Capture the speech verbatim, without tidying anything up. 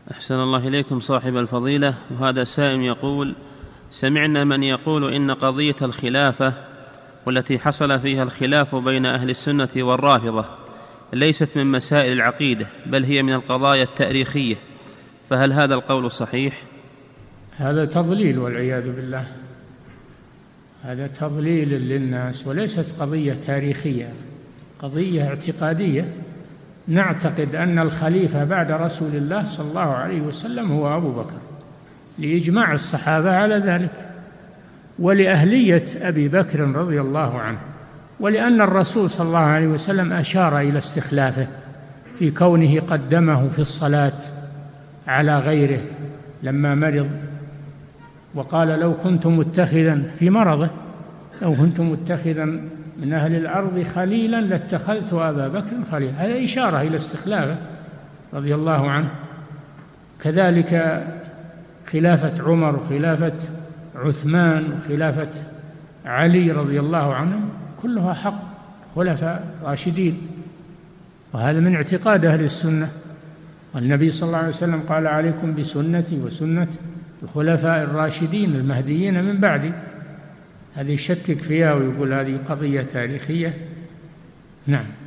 أحسن الله إليكم صاحب الفضيلة. وهذا سائل يقول: سمعنا من يقول إن قضية الخلافة والتي حصل فيها الخلاف بين أهل السنة والرافضة ليست من مسائل العقيدة بل هي من القضايا التاريخية، فهل هذا القول صحيح؟ هذا تضليل والعياذ بالله، هذا تضليل للناس، وليست قضية تاريخية، قضية اعتقادية. نعتقد أن الخليفة بعد رسول الله صلى الله عليه وسلم هو أبو بكر لإجماع الصحابة على ذلك، ولأهلية أبي بكر رضي الله عنه، ولأن الرسول صلى الله عليه وسلم أشار إلى استخلافه في كونه قدمه في الصلاة على غيره لما مرض، وقال: لو كنت متخذا في مرضه لو كنت متخذا من أهل الأرض خليلا لاتخذت أبا بكر خليلا. هذا إشارة إلى استخلافه رضي الله عنه. كذلك خلافة عمر وخلافة عثمان وخلافة علي رضي الله عنهم كلها حق خلفاء راشدين، وهذا من اعتقاد أهل السنة. والنبي صلى الله عليه وسلم قال: عليكم بسنتي وسنة الخلفاء الراشدين المهديين من بعدي. هذه يشكك فيها ويقول هذه قضية تاريخية. نعم.